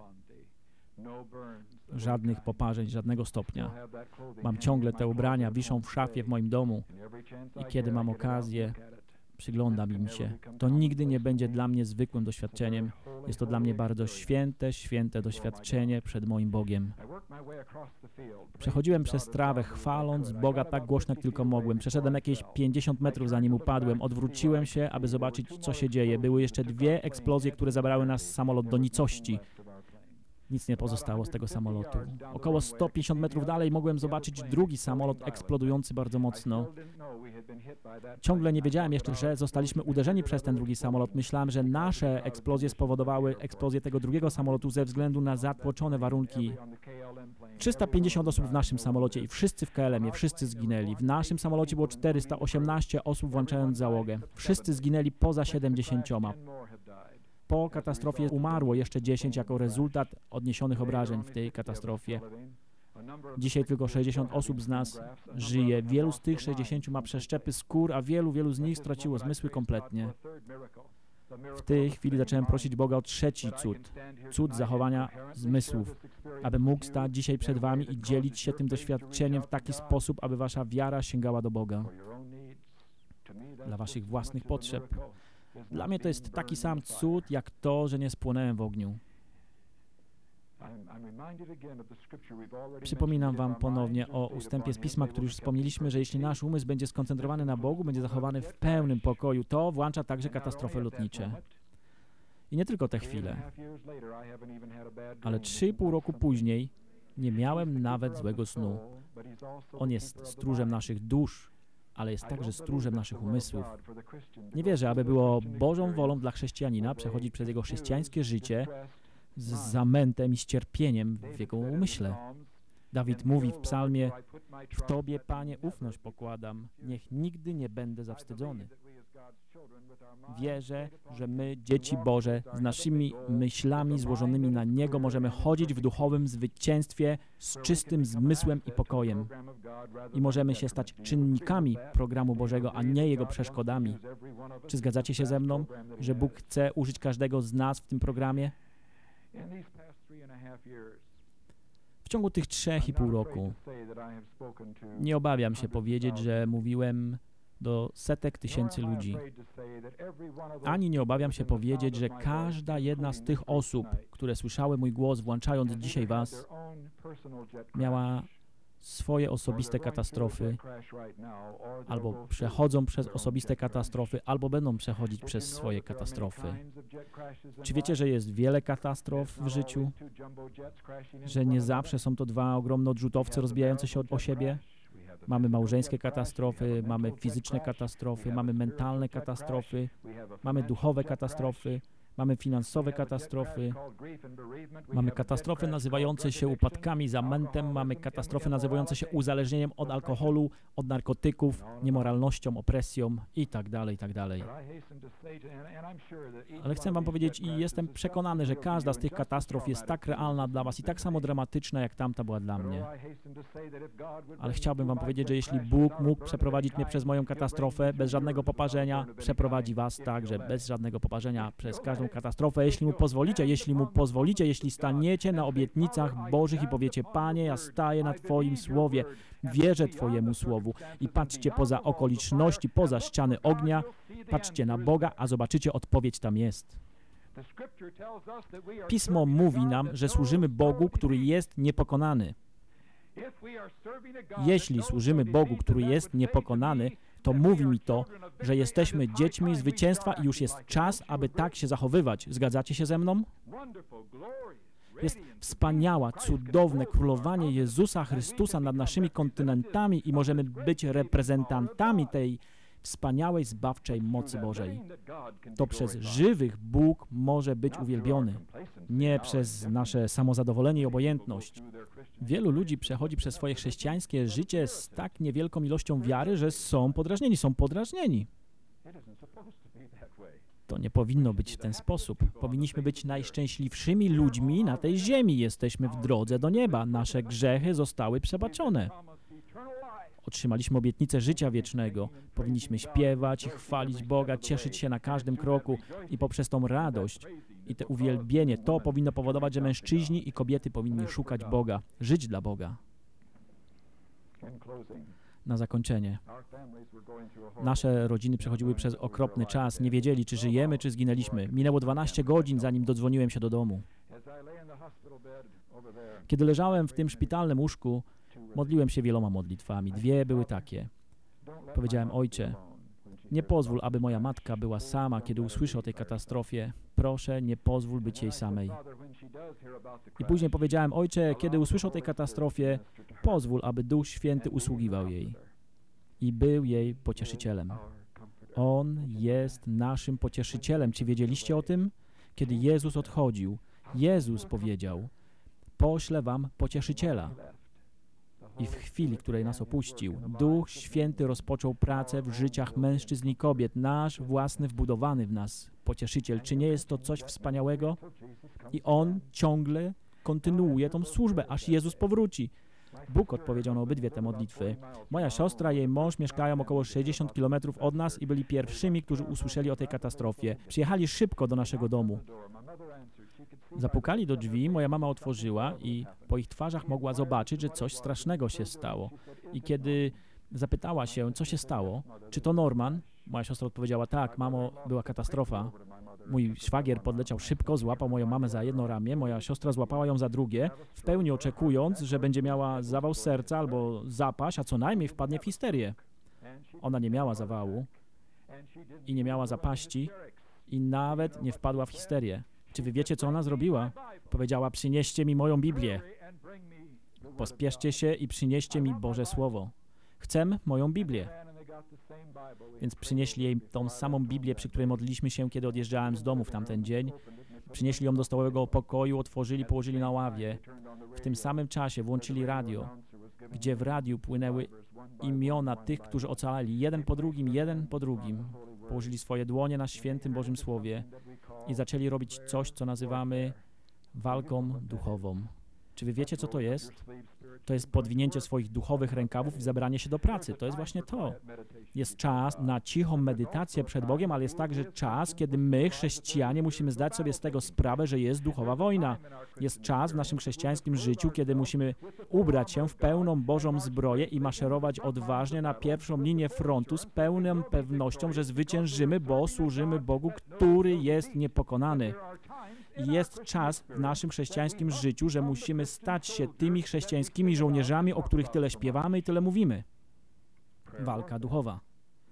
Żadnych poparzeń, żadnego stopnia. Mam ciągle te ubrania, wiszą w szafie w moim domu i kiedy mam okazję, przyglądam im się. To nigdy nie będzie dla mnie zwykłym doświadczeniem. Jest to dla mnie bardzo święte, święte doświadczenie przed moim Bogiem. Przechodziłem przez trawę, chwaląc Boga tak głośno, jak tylko mogłem. Przeszedłem jakieś pięćdziesiąt metrów, zanim upadłem. Odwróciłem się, aby zobaczyć, co się dzieje. Były jeszcze dwie eksplozje, które zabrały nas samolot do nicości. Nic nie pozostało z tego samolotu. Około sto pięćdziesiąt metrów dalej mogłem zobaczyć drugi samolot eksplodujący bardzo mocno. Ciągle nie wiedziałem jeszcze, że zostaliśmy uderzeni przez ten drugi samolot. Myślałem, że nasze eksplozje spowodowały eksplozję tego drugiego samolotu ze względu na zatłoczone warunki. trzysta pięćdziesiąt osób w naszym samolocie i wszyscy w K L M-ie, wszyscy zginęli. W naszym samolocie było czterysta osiemnaście osób, włączając załogę. Wszyscy zginęli poza siedemdziesięcioma. Po katastrofie umarło jeszcze dziesięć jako rezultat odniesionych obrażeń w tej katastrofie. Dzisiaj tylko sześćdziesiąt osób z nas żyje. Wielu z tych sześćdziesięciu ma przeszczepy skór, a wielu, wielu z nich straciło zmysły kompletnie. W tej chwili zacząłem prosić Boga o trzeci cud. Cud zachowania zmysłów. aby mógł stać dzisiaj przed wami i dzielić się tym doświadczeniem w taki sposób, aby wasza wiara sięgała do Boga dla waszych własnych potrzeb. Dla mnie to jest taki sam cud, jak to, że nie spłonąłem w ogniu. Przypominam wam ponownie o ustępie z Pisma, który już wspomnieliśmy, że jeśli nasz umysł będzie skoncentrowany na Bogu, będzie zachowany w pełnym pokoju, to włącza także katastrofy lotnicze. I nie tylko te chwile, ale trzy i pół roku później nie miałem nawet złego snu. On jest stróżem naszych dusz, ale jest także stróżem naszych umysłów. Nie wierzę, aby było Bożą wolą dla chrześcijanina przechodzić przez jego chrześcijańskie życie z zamętem i z cierpieniem w jego umyśle. Dawid mówi w psalmie: w Tobie, Panie, ufność pokładam, niech nigdy nie będę zawstydzony. Wierzę, że my, dzieci Boże, z naszymi myślami złożonymi na Niego możemy chodzić w duchowym zwycięstwie z czystym zmysłem i pokojem. I możemy się stać czynnikami programu Bożego, a nie Jego przeszkodami. Czy zgadzacie się ze mną, że Bóg chce użyć każdego z nas w tym programie? W ciągu tych trzech i pół roku nie obawiam się powiedzieć, że mówiłem do setek tysięcy ludzi. Ani nie obawiam się powiedzieć, że każda jedna z tych osób, które słyszały mój głos, włączając dzisiaj was, miała swoje osobiste katastrofy, albo przechodzą przez osobiste katastrofy, albo będą przechodzić przez swoje katastrofy. Czy wiecie, że jest wiele katastrof w życiu? Że nie zawsze są to dwa ogromne odrzutowce rozbijające się o siebie? Mamy małżeńskie katastrofy, mamy fizyczne katastrofy, mamy mentalne katastrofy, mamy duchowe katastrofy, mamy finansowe katastrofy, mamy katastrofy nazywające się upadkami, zamętem, mamy katastrofy nazywające się uzależnieniem od alkoholu, od narkotyków, niemoralnością, opresją i tak dalej, i tak dalej. Ale chcę wam powiedzieć i jestem przekonany, że każda z tych katastrof jest tak realna dla was i tak samo dramatyczna, jak tamta była dla mnie. Ale chciałbym wam powiedzieć, że jeśli Bóg mógł przeprowadzić mnie przez moją katastrofę bez żadnego poparzenia, przeprowadzi was także bez żadnego poparzenia przez każdą katastrofę, jeśli Mu pozwolicie, jeśli Mu pozwolicie, jeśli staniecie na obietnicach Bożych i powiecie: Panie, ja staję na Twoim Słowie, wierzę Twojemu Słowu i patrzcie poza okoliczności, poza ściany ognia, patrzcie na Boga, a zobaczycie, odpowiedź tam jest. Pismo mówi nam, że służymy Bogu, który jest niepokonany. Jeśli służymy Bogu, który jest niepokonany, to mówi mi to, że jesteśmy dziećmi zwycięstwa i już jest czas, aby tak się zachowywać. Zgadzacie się ze mną? Jest wspaniała, cudowne królowanie Jezusa Chrystusa nad naszymi kontynentami i możemy być reprezentantami tej wspaniałej, zbawczej mocy Bożej. To przez żywych Bóg może być uwielbiony, nie przez nasze samozadowolenie i obojętność. Wielu ludzi przechodzi przez swoje chrześcijańskie życie z tak niewielką ilością wiary, że są podrażnieni, są podrażnieni. To nie powinno być w ten sposób. Powinniśmy być najszczęśliwszymi ludźmi na tej ziemi. Jesteśmy w drodze do nieba. Nasze grzechy zostały przebaczone. Otrzymaliśmy obietnicę życia wiecznego. Powinniśmy śpiewać i chwalić Boga, cieszyć się na każdym kroku i poprzez tą radość i to uwielbienie, to powinno powodować, że mężczyźni i kobiety powinni szukać Boga, żyć dla Boga. Na zakończenie. Nasze rodziny przechodziły przez okropny czas, nie wiedzieli, czy żyjemy, czy zginęliśmy. Minęło dwanaście godzin, zanim dodzwoniłem się do domu. Kiedy leżałem w tym szpitalnym łóżku, modliłem się wieloma modlitwami. Dwie były takie. Powiedziałem: Ojcze, nie pozwól, aby moja matka była sama, kiedy usłyszy o tej katastrofie. Proszę, nie pozwól być jej samej. I później powiedziałem: Ojcze, kiedy usłyszę o tej katastrofie, pozwól, aby Duch Święty usługiwał jej i był jej pocieszycielem. On jest naszym pocieszycielem. Czy wiedzieliście o tym? Kiedy Jezus odchodził, Jezus powiedział: poślę wam pocieszyciela. I w chwili, której nas opuścił, Duch Święty rozpoczął pracę w życiach mężczyzn i kobiet, nasz własny, wbudowany w nas pocieszyciel. Czy nie jest to coś wspaniałego? I On ciągle kontynuuje tą służbę, aż Jezus powróci. Bóg odpowiedział na obydwie te modlitwy. Moja siostra i jej mąż mieszkają około sześćdziesiąt kilometrów od nas i byli pierwszymi, którzy usłyszeli o tej katastrofie. Przyjechali szybko do naszego domu. Zapukali do drzwi, moja mama otworzyła i po ich twarzach mogła zobaczyć, że coś strasznego się stało. I kiedy zapytała się, co się stało, czy to Norman, moja siostra odpowiedziała, tak, mamo, była katastrofa. Mój szwagier podleciał szybko, złapał moją mamę za jedno ramię, moja siostra złapała ją za drugie, w pełni oczekując, że będzie miała zawał serca albo zapaść, a co najmniej wpadnie w histerię. Ona nie miała zawału i nie miała zapaści i nawet nie wpadła w histerię. Czy wy wiecie, co ona zrobiła? Powiedziała, przynieście mi moją Biblię. Pospieszcie się i przynieście mi Boże Słowo. Chcę moją Biblię. Więc przynieśli jej tą samą Biblię, przy której modliliśmy się, kiedy odjeżdżałem z domu w tamten dzień. Przynieśli ją do stołowego pokoju, otworzyli, położyli na ławie. W tym samym czasie włączyli radio, gdzie w radiu płynęły imiona tych, którzy ocalali, jeden po drugim, jeden po drugim. Położyli swoje dłonie na świętym Bożym Słowie i zaczęli robić coś, co nazywamy walką duchową. Czy wy wiecie, co to jest? To jest podwinięcie swoich duchowych rękawów i zabranie się do pracy. To jest właśnie to. Jest czas na cichą medytację przed Bogiem, ale jest także czas, kiedy my, chrześcijanie, musimy zdać sobie z tego sprawę, że jest duchowa wojna. Jest czas w naszym chrześcijańskim życiu, kiedy musimy ubrać się w pełną Bożą zbroję i maszerować odważnie na pierwszą linię frontu z pełną pewnością, że zwyciężymy, bo służymy Bogu, który jest niepokonany. I jest czas w naszym chrześcijańskim życiu, że musimy stać się tymi chrześcijańskimi żołnierzami, o których tyle śpiewamy i tyle mówimy. Walka duchowa.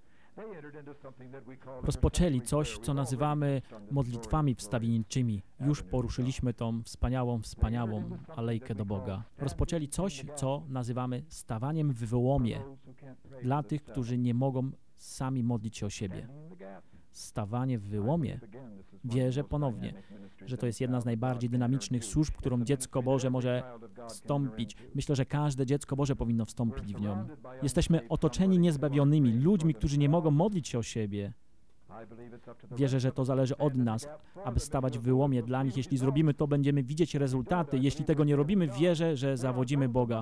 Rozpoczęli coś, co nazywamy modlitwami wstawienniczymi. Już poruszyliśmy tą wspaniałą, wspaniałą alejkę do Boga. Rozpoczęli coś, co nazywamy stawaniem w wyłomie dla tych, którzy nie mogą sami modlić się o siebie. Stawanie w wyłomie. Wierzę ponownie, że to jest jedna z najbardziej dynamicznych służb, którą dziecko Boże może wstąpić. Myślę, że każde dziecko Boże powinno wstąpić w nią. Jesteśmy otoczeni niezbawionymi, ludźmi, którzy nie mogą modlić się o siebie. Wierzę, że to zależy od nas, aby stawać w wyłomie dla nich. Jeśli zrobimy to, będziemy widzieć rezultaty. Jeśli tego nie robimy, wierzę, że zawodzimy Boga.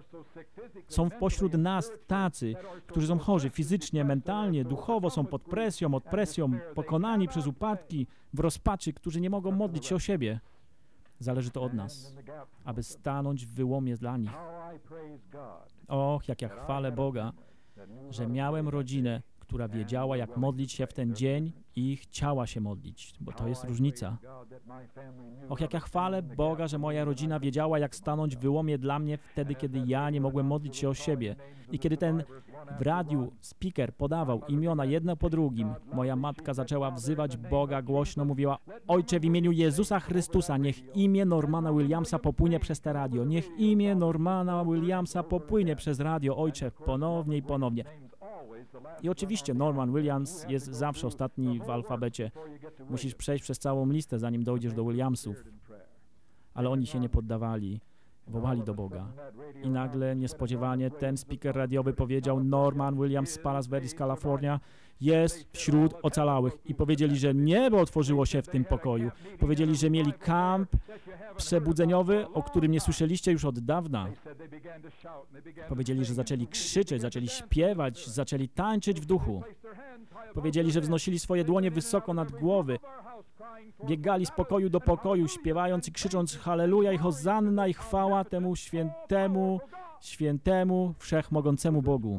Są pośród nas tacy, którzy są chorzy fizycznie, mentalnie, duchowo, są pod presją, od presją, pokonani przez upadki, w rozpaczy, którzy nie mogą modlić się o siebie. Zależy to od nas, aby stanąć w wyłomie dla nich. Och, jak ja chwalę Boga, że miałem rodzinę, która wiedziała, jak modlić się w ten dzień i chciała się modlić, bo to jest różnica. Och, jak ja chwalę Boga, że moja rodzina wiedziała, jak stanąć w wyłomie dla mnie wtedy, kiedy ja nie mogłem modlić się o siebie. I kiedy ten w radiu speaker podawał imiona jedno po drugim, moja matka zaczęła wzywać Boga głośno, mówiła: Ojcze, w imieniu Jezusa Chrystusa, niech imię Normana Williamsa popłynie przez te radio. Niech imię Normana Williamsa popłynie przez radio, Ojcze, ponownie i ponownie. I oczywiście Norman Williams jest zawsze ostatni w alfabecie. Musisz przejść przez całą listę, zanim dojdziesz do Williamsów. Ale oni się nie poddawali. Wołali do Boga. I nagle, niespodziewanie, ten speaker radiowy powiedział: Norman Williams z Palos Verdes, Kalifornia jest wśród ocalałych. I powiedzieli, że niebo otworzyło się w tym pokoju. Powiedzieli, że mieli kamp przebudzeniowy, o którym nie słyszeliście już od dawna. Powiedzieli, że zaczęli krzyczeć, zaczęli śpiewać, zaczęli tańczyć w duchu. Powiedzieli, że wznosili swoje dłonie wysoko nad głowy. Biegali z pokoju do pokoju, śpiewając i krzycząc: Halleluja i Hosanna i chwała temu świętemu, świętemu, wszechmogącemu Bogu.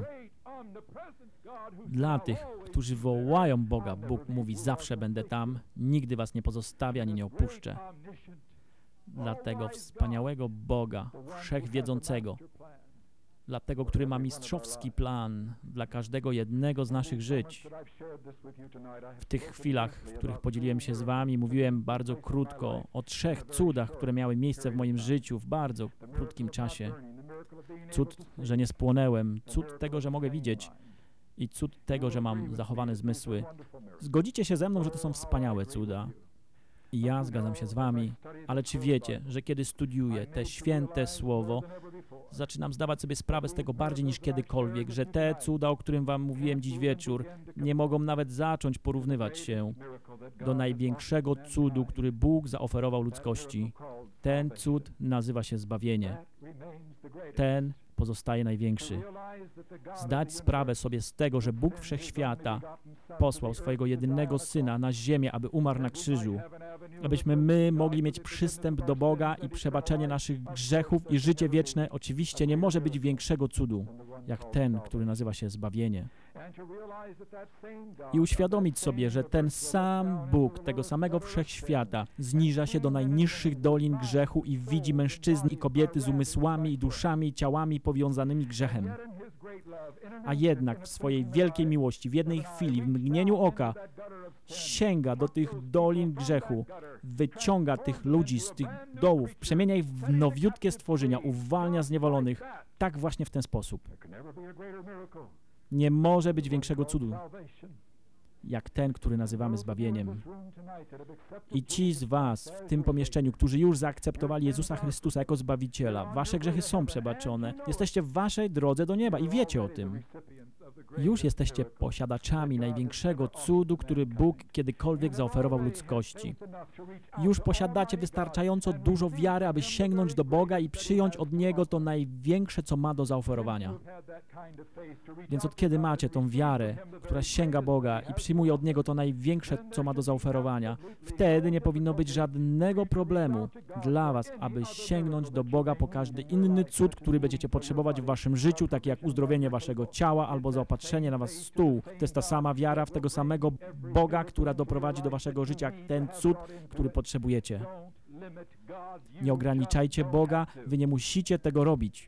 Dla tych, którzy wołają Boga, Bóg mówi: zawsze będę tam, nigdy was nie pozostawię ani nie opuszczę. Dla tego wspaniałego Boga, wszechwiedzącego, dla tego, który ma mistrzowski plan dla każdego jednego z naszych żyć. W tych chwilach, w których podzieliłem się z wami, mówiłem bardzo krótko o trzech cudach, które miały miejsce w moim życiu w bardzo krótkim czasie. Cud, że nie spłonęłem, cud tego, że mogę widzieć i cud tego, że mam zachowane zmysły. Zgodzicie się ze mną, że to są wspaniałe cuda. I ja zgadzam się z wami, ale czy wiecie, że kiedy studiuję te święte słowo, zaczynam zdawać sobie sprawę z tego bardziej niż kiedykolwiek, że te cuda, o którym wam mówiłem dziś wieczór, nie mogą nawet zacząć porównywać się do największego cudu, który Bóg zaoferował ludzkości. Ten cud nazywa się zbawienie. Ten pozostaje największy. Zdać sprawę sobie z tego, że Bóg Wszechświata posłał swojego jedynego Syna na ziemię, aby umarł na krzyżu, abyśmy my mogli mieć przystęp do Boga i przebaczenie naszych grzechów i życie wieczne. Oczywiście nie może być większego cudu, jak ten, który nazywa się zbawienie. I uświadomić sobie, że ten sam Bóg, tego samego wszechświata, zniża się do najniższych dolin grzechu i widzi mężczyzn i kobiety z umysłami i duszami i ciałami powiązanymi grzechem. A jednak w swojej wielkiej miłości, w jednej chwili, w mgnieniu oka, sięga do tych dolin grzechu, wyciąga tych ludzi z tych dołów, przemienia ich w nowiutkie stworzenia, uwalnia zniewolonych. Tak właśnie w ten sposób. Nie może być większego cudu, jak ten, który nazywamy zbawieniem. I ci z was w tym pomieszczeniu, którzy już zaakceptowali Jezusa Chrystusa jako Zbawiciela, wasze grzechy są przebaczone, jesteście w waszej drodze do nieba i wiecie o tym. Już jesteście posiadaczami największego cudu, który Bóg kiedykolwiek zaoferował ludzkości. Już posiadacie wystarczająco dużo wiary, aby sięgnąć do Boga i przyjąć od Niego to największe, co ma do zaoferowania. Więc od kiedy macie tą wiarę, która sięga Boga i przyjmuje od Niego to największe, co ma do zaoferowania, wtedy nie powinno być żadnego problemu dla was, aby sięgnąć do Boga po każdy inny cud, który będziecie potrzebować w waszym życiu, taki jak uzdrowienie waszego ciała albo zaopatrzenie na was stół. To jest ta sama wiara w tego samego Boga, która doprowadzi do waszego życia ten cud, który potrzebujecie. Nie ograniczajcie Boga, wy nie musicie tego robić.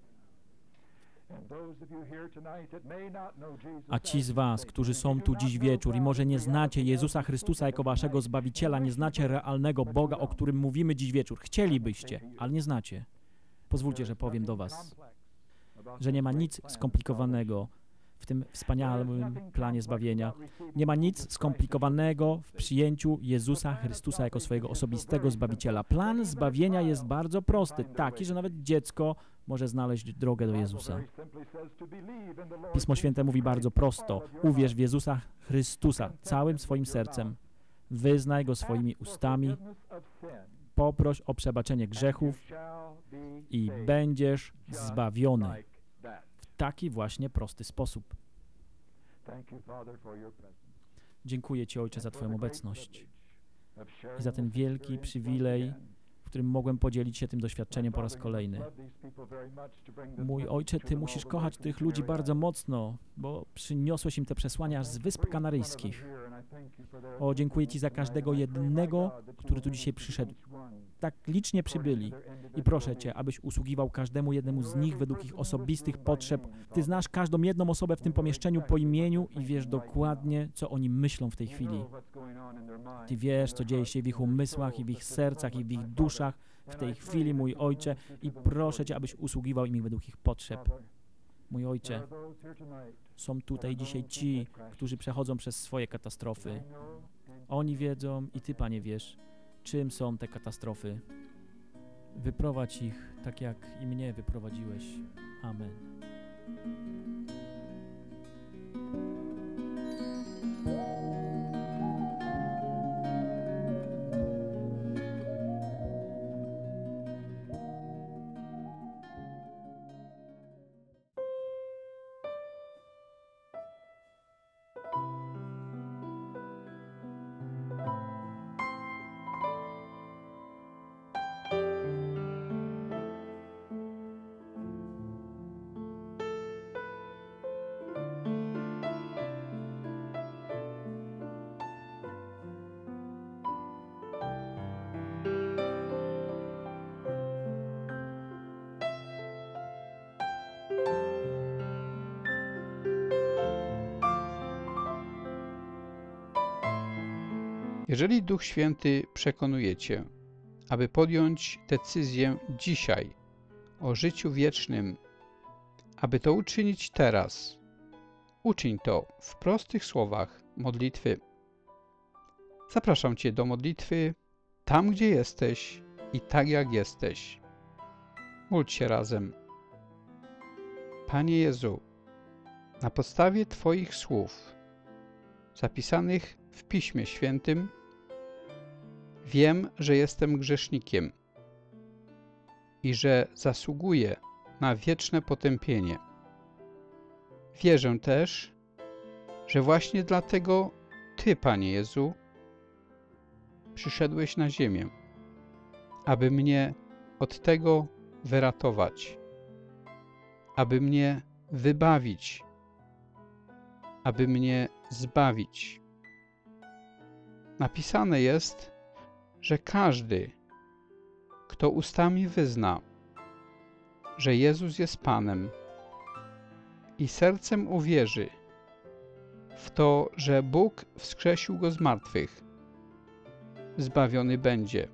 A ci z was, którzy są tu dziś wieczór i może nie znacie Jezusa Chrystusa jako waszego Zbawiciela, nie znacie realnego Boga, o którym mówimy dziś wieczór. Chcielibyście, ale nie znacie. Pozwólcie, że powiem do was, że nie ma nic skomplikowanego w tym wspaniałym planie zbawienia. Nie ma nic skomplikowanego w przyjęciu Jezusa Chrystusa jako swojego osobistego Zbawiciela. Plan zbawienia jest bardzo prosty, taki, że nawet dziecko może znaleźć drogę do Jezusa. Pismo Święte mówi bardzo prosto: uwierz w Jezusa Chrystusa całym swoim sercem, wyznaj Go swoimi ustami, poproś o przebaczenie grzechów i będziesz zbawiony. W taki właśnie prosty sposób. Dziękuję Ci, Ojcze, za Twoją obecność i za ten wielki przywilej, w którym mogłem podzielić się tym doświadczeniem po raz kolejny. Mój Ojcze, Ty musisz kochać tych ludzi bardzo mocno, bo przyniosłeś im te przesłania z Wysp Kanaryjskich. O, dziękuję Ci za każdego jednego, który tu dzisiaj przyszedł. Tak licznie przybyli. I proszę Cię, abyś usługiwał każdemu jednemu z nich według ich osobistych potrzeb. Ty znasz każdą jedną osobę w tym pomieszczeniu po imieniu i wiesz dokładnie, co oni myślą w tej chwili. Ty wiesz, co dzieje się w ich umysłach i w ich sercach i w ich duszach w tej chwili, mój Ojcze, i proszę Cię, abyś usługiwał im według ich potrzeb. Mój Ojcze, są tutaj dzisiaj ci, którzy przechodzą przez swoje katastrofy. Oni wiedzą i Ty, Panie, wiesz, czym są te katastrofy. Wyprowadź ich tak, jak i mnie wyprowadziłeś. Amen. Jeżeli Duch Święty przekonuje Cię, aby podjąć decyzję dzisiaj o życiu wiecznym, aby to uczynić teraz, uczyń to w prostych słowach modlitwy. Zapraszam Cię do modlitwy tam, gdzie jesteś i tak, jak jesteś. Módl się razem. Panie Jezu, na podstawie Twoich słów zapisanych w Piśmie Świętym wiem, że jestem grzesznikiem i że zasługuję na wieczne potępienie. Wierzę też, że właśnie dlatego Ty, Panie Jezu, przyszedłeś na ziemię, aby mnie od tego wyratować, aby mnie wybawić, aby mnie zbawić. Napisane jest, że każdy, kto ustami wyzna, że Jezus jest Panem i sercem uwierzy w to, że Bóg wskrzesił Go z martwych, zbawiony będzie,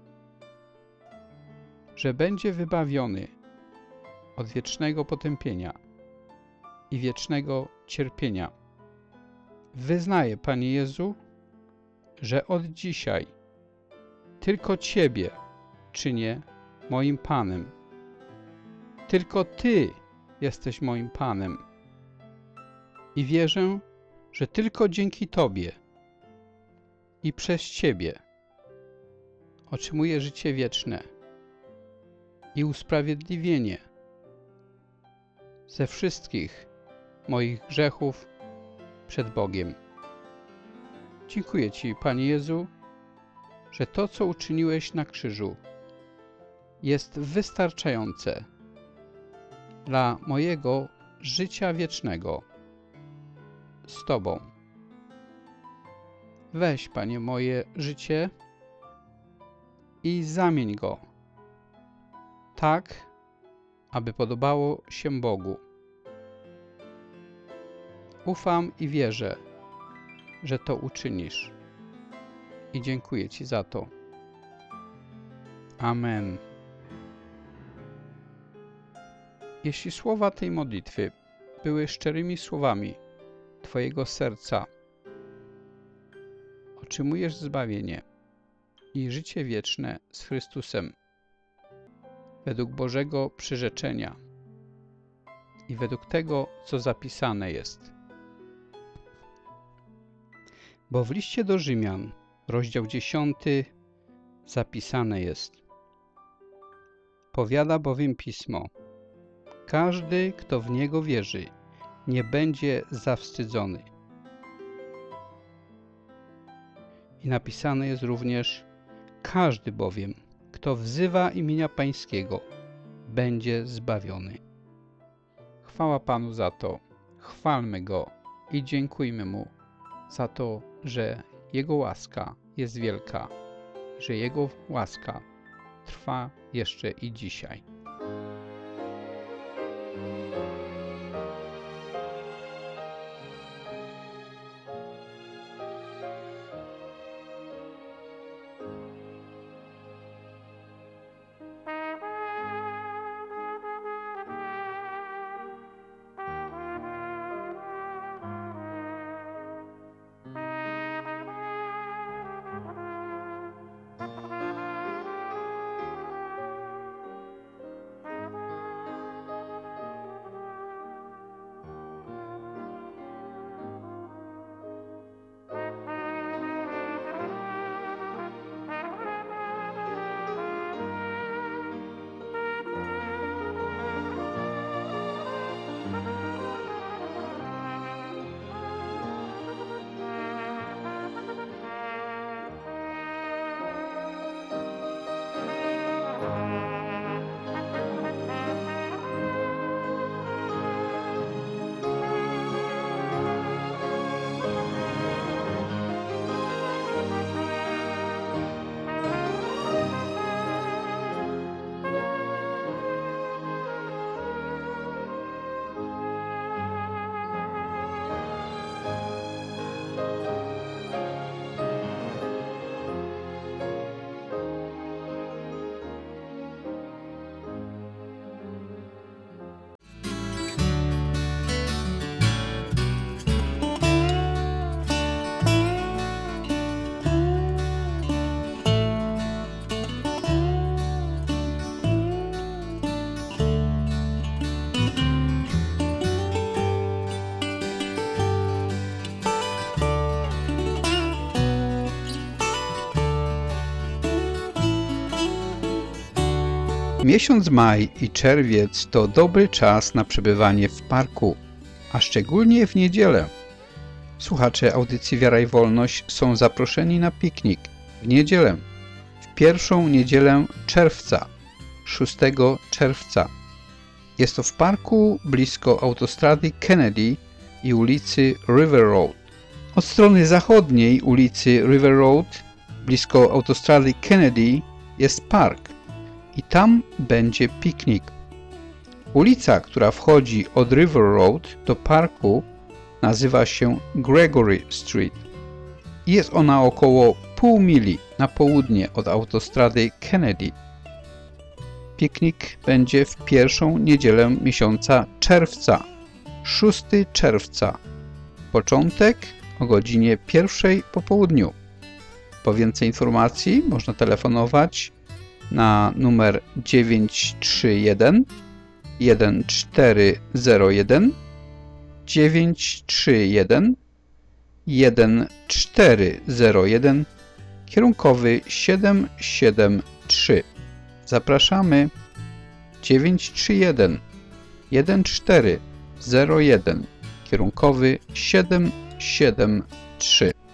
że będzie wybawiony od wiecznego potępienia i wiecznego cierpienia. Wyznaję, Panie Jezu, że od dzisiaj tylko Ciebie czynię moim Panem. Tylko Ty jesteś moim Panem. I wierzę, że tylko dzięki Tobie i przez Ciebie otrzymuję życie wieczne i usprawiedliwienie ze wszystkich moich grzechów przed Bogiem. Dziękuję Ci, Panie Jezu, że to, co uczyniłeś na krzyżu, jest wystarczające dla mojego życia wiecznego z Tobą. Weź, Panie, moje życie i zamień go tak, aby podobało się Bogu. Ufam i wierzę, że to uczynisz. I dziękuję Ci za to. Amen. Jeśli słowa tej modlitwy były szczerymi słowami Twojego serca, otrzymujesz zbawienie i życie wieczne z Chrystusem według Bożego przyrzeczenia i według tego, co zapisane jest. Bo w liście do Rzymian, rozdział dziesiąty, zapisane jest: powiada bowiem Pismo, każdy, kto w Niego wierzy, nie będzie zawstydzony. I napisane jest również: każdy bowiem, kto wzywa imienia Pańskiego, będzie zbawiony. Chwała Panu za to, chwalmy Go i dziękujmy Mu za to, że Jego łaska jest wielka, że Jego łaska trwa jeszcze i dzisiaj. Miesiąc maj i czerwiec to dobry czas na przebywanie w parku, a szczególnie w niedzielę. Słuchacze audycji Wiara i Wolność są zaproszeni na piknik w niedzielę pierwszą niedzielę czerwca, szóstego czerwca. Jest to w parku blisko autostrady Kennedy i ulicy River Road. Od strony zachodniej ulicy River Road, blisko autostrady Kennedy, jest park i tam będzie piknik. Ulica, która wchodzi od River Road do parku, nazywa się Gregory Street. Jest ona około pół mili na południe od autostrady Kennedy. Piknik będzie w pierwszą niedzielę miesiąca czerwca, szóstego czerwca. Początek o godzinie pierwszej po południu. Po więcej informacji można telefonować na numer dziewięć trzy jeden jeden cztery zero jeden dziewięć trzy jeden jeden cztery zero jeden kierunkowy siedem siedem trzy. Zapraszamy. Dziewięć trzy jeden jeden cztery zero jeden kierunkowy siedem siedem trzy.